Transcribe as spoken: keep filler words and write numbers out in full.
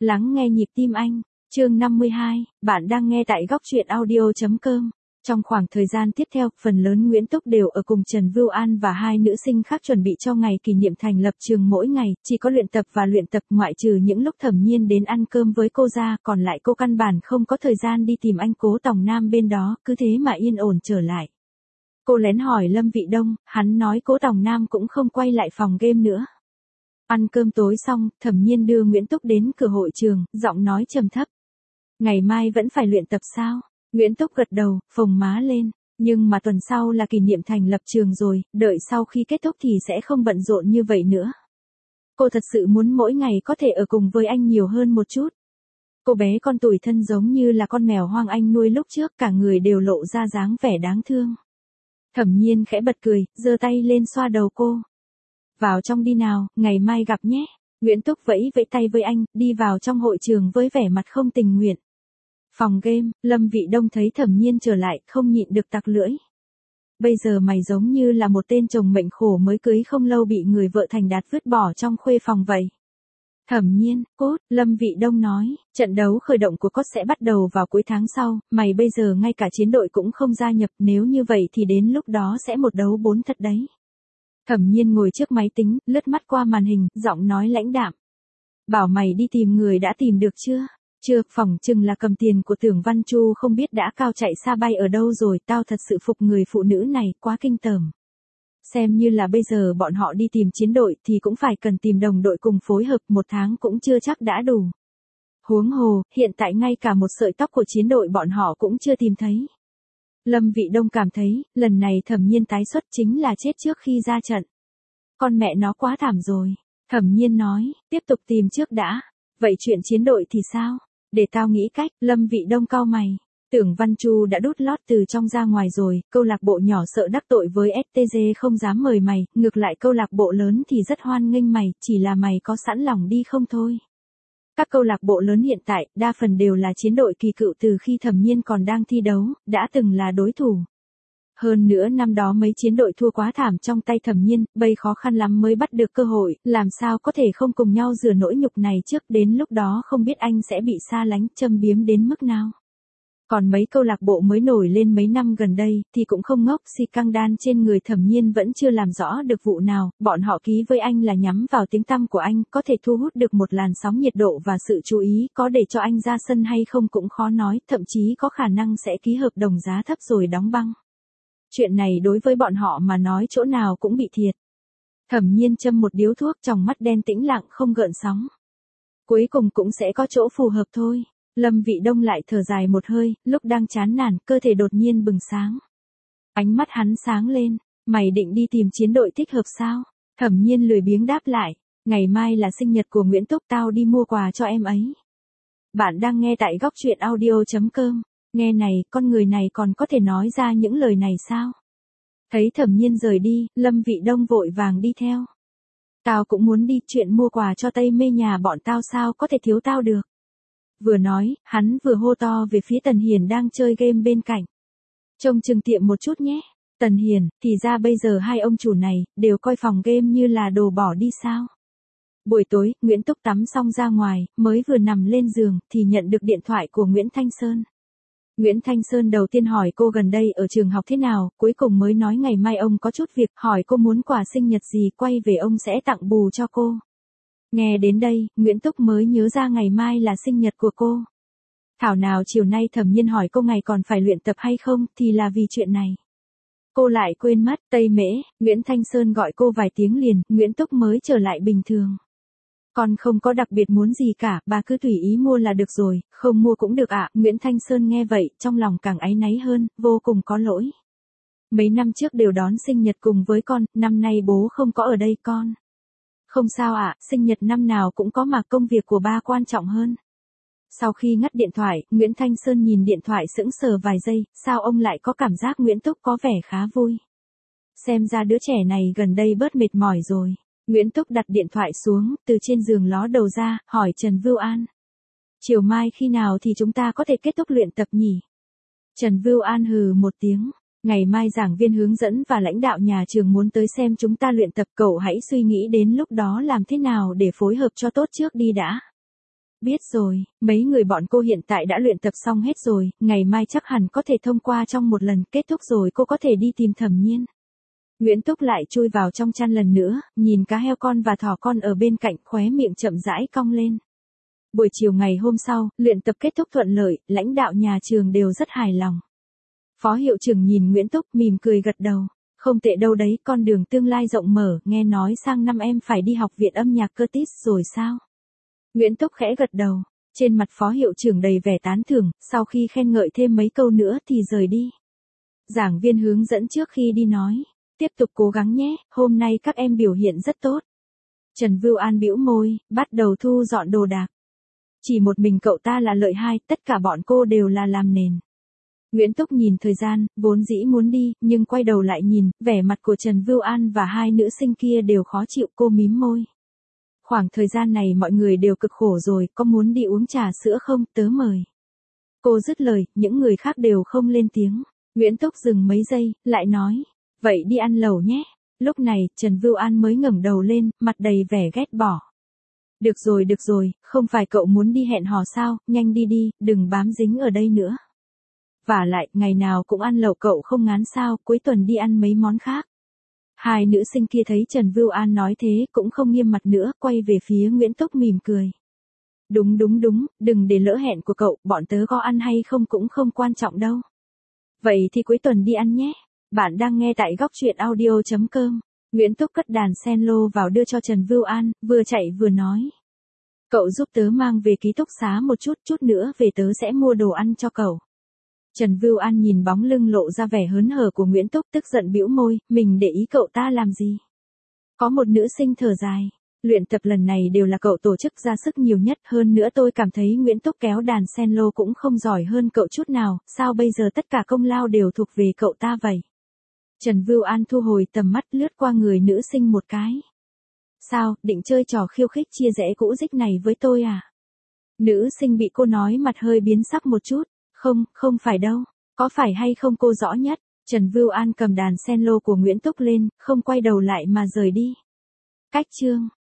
Lắng nghe nhịp tim anh, chương năm mươi hai, bạn đang nghe tại góc truyện audio.com. Trong khoảng thời gian tiếp theo, phần lớn Nguyễn Túc đều ở cùng Trần Vưu An và hai nữ sinh khác chuẩn bị cho ngày kỷ niệm thành lập trường mỗi ngày, chỉ có luyện tập và luyện tập ngoại trừ những lúc Thẩm Nhiên đến ăn cơm với cô ra, còn lại cô căn bản không có thời gian đi tìm anh Cố Tòng Nam bên đó, cứ thế mà yên ổn trở lại. Cô lén hỏi Lâm Vị Đông, hắn nói Cố Tòng Nam cũng không quay lại phòng game nữa. Ăn cơm tối xong, Thẩm Nhiên đưa Nguyễn Túc đến cửa hội trường, giọng nói trầm thấp. Ngày mai vẫn phải luyện tập sao? Nguyễn Túc gật đầu, phồng má lên. Nhưng mà tuần sau là kỷ niệm thành lập trường rồi, đợi sau khi kết thúc thì sẽ không bận rộn như vậy nữa. Cô thật sự muốn mỗi ngày có thể ở cùng với anh nhiều hơn một chút. Cô bé con tủi thân giống như là con mèo hoang anh nuôi lúc trước, cả người đều lộ ra dáng vẻ đáng thương. Thẩm Nhiên khẽ bật cười, giơ tay lên xoa đầu cô. Vào trong đi nào, ngày mai gặp nhé. Nguyễn Túc vẫy vẫy tay với anh, đi vào trong hội trường với vẻ mặt không tình nguyện. Phòng game, Lâm Vị Đông thấy Thẩm Nhiên trở lại, không nhịn được tặc lưỡi. Bây giờ mày giống như là một tên chồng mệnh khổ mới cưới không lâu bị người vợ thành đạt vứt bỏ trong khuê phòng vậy. Thẩm Nhiên, cốt, Lâm Vị Đông nói, trận đấu khởi động của cốt sẽ bắt đầu vào cuối tháng sau, mày bây giờ ngay cả chiến đội cũng không gia nhập, nếu như vậy thì đến lúc đó sẽ một đấu bốn thật đấy. Thẩm Nhiên ngồi trước máy tính, lướt mắt qua màn hình, giọng nói lãnh đạm. Bảo mày đi tìm người đã tìm được chưa? Chưa, phỏng chừng là cầm tiền của Tưởng Văn Chu không biết đã cao chạy xa bay ở đâu rồi, tao thật sự phục người phụ nữ này, quá kinh tởm. Xem như là bây giờ bọn họ đi tìm chiến đội thì cũng phải cần tìm đồng đội cùng phối hợp, một tháng cũng chưa chắc đã đủ. Huống hồ, hiện tại ngay cả một sợi tóc của chiến đội bọn họ cũng chưa tìm thấy. Lâm Vị Đông cảm thấy, lần này Thẩm Nhiên tái xuất chính là chết trước khi ra trận. Con mẹ nó quá thảm rồi. Thẩm Nhiên nói, tiếp tục tìm trước đã. Vậy chuyện chiến đội thì sao? Để tao nghĩ cách. Lâm Vị Đông cau mày. Tưởng Văn Chu đã đút lót từ trong ra ngoài rồi, câu lạc bộ nhỏ sợ đắc tội với ét tê giê không dám mời mày, ngược lại câu lạc bộ lớn thì rất hoan nghênh mày, chỉ là mày có sẵn lòng đi không thôi. Các câu lạc bộ lớn hiện tại, đa phần đều là chiến đội kỳ cựu từ khi Thẩm Nhiên còn đang thi đấu, đã từng là đối thủ. Hơn nữa năm đó mấy chiến đội thua quá thảm trong tay Thẩm Nhiên, bây khó khăn lắm mới bắt được cơ hội, làm sao có thể không cùng nhau rửa nỗi nhục này trước, đến lúc đó không biết anh sẽ bị xa lánh, châm biếm đến mức nào. Còn mấy câu lạc bộ mới nổi lên mấy năm gần đây, thì cũng không ngốc, si căng đan trên người Thẩm Nhiên vẫn chưa làm rõ được vụ nào, bọn họ ký với anh là nhắm vào tiếng tăm của anh, có thể thu hút được một làn sóng nhiệt độ và sự chú ý, có để cho anh ra sân hay không cũng khó nói, thậm chí có khả năng sẽ ký hợp đồng giá thấp rồi đóng băng. Chuyện này đối với bọn họ mà nói chỗ nào cũng bị thiệt. Thẩm Nhiên châm một điếu thuốc, tròng mắt đen tĩnh lặng không gợn sóng. Cuối cùng cũng sẽ có chỗ phù hợp thôi. Lâm Vị Đông lại thở dài một hơi, lúc đang chán nản, cơ thể đột nhiên bừng sáng. Ánh mắt hắn sáng lên, mày định đi tìm chiến đội thích hợp sao? Thẩm Nhiên lười biếng đáp lại, ngày mai là sinh nhật của Nguyễn Túc, tao đi mua quà cho em ấy. Bạn đang nghe tại góc truyện audio.com. Nghe này, con người này còn có thể nói ra những lời này sao? Thấy Thẩm Nhiên rời đi, Lâm Vị Đông vội vàng đi theo. Tao cũng muốn đi, chuyện mua quà cho Tây Mê nhà bọn tao sao có thể thiếu tao được. Vừa nói, hắn vừa hô to về phía Tần Hiền đang chơi game bên cạnh. Trông chừng tiệm một chút nhé. Tần Hiền, thì ra bây giờ hai ông chủ này, đều coi phòng game như là đồ bỏ đi sao? Buổi tối, Nguyễn Túc tắm xong ra ngoài, mới vừa nằm lên giường, thì nhận được điện thoại của Nguyễn Thanh Sơn. Nguyễn Thanh Sơn đầu tiên hỏi cô gần đây ở trường học thế nào, cuối cùng mới nói ngày mai ông có chút việc, hỏi cô muốn quà sinh nhật gì, quay về ông sẽ tặng bù cho cô. Nghe đến đây, Nguyễn Túc mới nhớ ra ngày mai là sinh nhật của cô. Thảo nào chiều nay Thẩm Nhiên hỏi cô ngày còn phải luyện tập hay không, thì là vì chuyện này. Cô lại quên mất, Tây Mễ, Nguyễn Thanh Sơn gọi cô vài tiếng liền, Nguyễn Túc mới trở lại bình thường. Con không có đặc biệt muốn gì cả, bà cứ tùy ý mua là được rồi, không mua cũng được ạ. Nguyễn Thanh Sơn nghe vậy, trong lòng càng áy náy hơn, vô cùng có lỗi. Mấy năm trước đều đón sinh nhật cùng với con, năm nay bố không có ở đây con. Không sao ạ, sinh nhật năm nào cũng có mà, công việc của ba quan trọng hơn. Sau khi ngắt điện thoại, Nguyễn Thanh Sơn nhìn điện thoại sững sờ vài giây, sao ông lại có cảm giác Nguyễn Túc có vẻ khá vui. Xem ra đứa trẻ này gần đây bớt mệt mỏi rồi. Nguyễn Túc đặt điện thoại xuống, từ trên giường ló đầu ra, hỏi Trần Vưu An. Chiều mai khi nào thì chúng ta có thể kết thúc luyện tập nhỉ? Trần Vưu An hừ một tiếng. Ngày mai giảng viên hướng dẫn và lãnh đạo nhà trường muốn tới xem chúng ta luyện tập, cậu hãy suy nghĩ đến lúc đó làm thế nào để phối hợp cho tốt trước đi đã. Biết rồi, mấy người bọn cô hiện tại đã luyện tập xong hết rồi, ngày mai chắc hẳn có thể thông qua trong một lần, kết thúc rồi cô có thể đi tìm Thẩm Nhiên. Nguyễn Túc lại chui vào trong chăn lần nữa, nhìn cá heo con và thỏ con ở bên cạnh, khóe miệng chậm rãi cong lên. Buổi chiều ngày hôm sau, luyện tập kết thúc thuận lợi, lãnh đạo nhà trường đều rất hài lòng. Phó hiệu trưởng nhìn Nguyễn Túc mỉm cười gật đầu. Không tệ đâu đấy, con đường tương lai rộng mở, nghe nói sang năm em phải đi học viện âm nhạc Curtis rồi sao? Nguyễn Túc khẽ gật đầu, trên mặt phó hiệu trưởng đầy vẻ tán thưởng, sau khi khen ngợi thêm mấy câu nữa thì rời đi. Giảng viên hướng dẫn trước khi đi nói, tiếp tục cố gắng nhé, hôm nay các em biểu hiện rất tốt. Trần Vưu An bĩu môi, bắt đầu thu dọn đồ đạc. Chỉ một mình cậu ta là lợi hai, tất cả bọn cô đều là làm nền. Nguyễn Túc nhìn thời gian, vốn dĩ muốn đi, nhưng quay đầu lại nhìn, vẻ mặt của Trần Vưu An và hai nữ sinh kia đều khó chịu, cô mím môi. Khoảng thời gian này mọi người đều cực khổ rồi, có muốn đi uống trà sữa không, tớ mời. Cô dứt lời, những người khác đều không lên tiếng. Nguyễn Túc dừng mấy giây, lại nói, vậy đi ăn lẩu nhé. Lúc này, Trần Vưu An mới ngẩng đầu lên, mặt đầy vẻ ghét bỏ. Được rồi được rồi, không phải cậu muốn đi hẹn hò sao, nhanh đi đi, đừng bám dính ở đây nữa. Vả lại, ngày nào cũng ăn lẩu cậu không ngán sao, cuối tuần đi ăn mấy món khác. Hai nữ sinh kia thấy Trần Vưu An nói thế cũng không nghiêm mặt nữa, quay về phía Nguyễn Túc mỉm cười. Đúng đúng đúng, đừng để lỡ hẹn của cậu, bọn tớ có ăn hay không cũng không quan trọng đâu. Vậy thì cuối tuần đi ăn nhé. Bạn đang nghe tại góc truyện audio chấm com. Nguyễn Túc cất đàn cello vào đưa cho Trần Vưu An, vừa chạy vừa nói. Cậu giúp tớ mang về ký túc xá một chút, chút nữa về tớ sẽ mua đồ ăn cho cậu. Trần Vưu An nhìn bóng lưng lộ ra vẻ hớn hở của Nguyễn Túc tức giận bĩu môi, mình để ý cậu ta làm gì. Có một nữ sinh thở dài, luyện tập lần này đều là cậu tổ chức ra sức nhiều nhất, hơn nữa tôi cảm thấy Nguyễn Túc kéo đàn cello cũng không giỏi hơn cậu chút nào, sao bây giờ tất cả công lao đều thuộc về cậu ta vậy? Trần Vưu An thu hồi tầm mắt lướt qua người nữ sinh một cái. Sao, định chơi trò khiêu khích chia rẽ cũ dích này với tôi à? Nữ sinh bị cô nói mặt hơi biến sắc một chút. Không, không phải đâu. Có phải hay không cô rõ nhất. Trần Vưu An cầm đàn cello của Nguyễn Túc lên, không quay đầu lại mà rời đi. Cách chương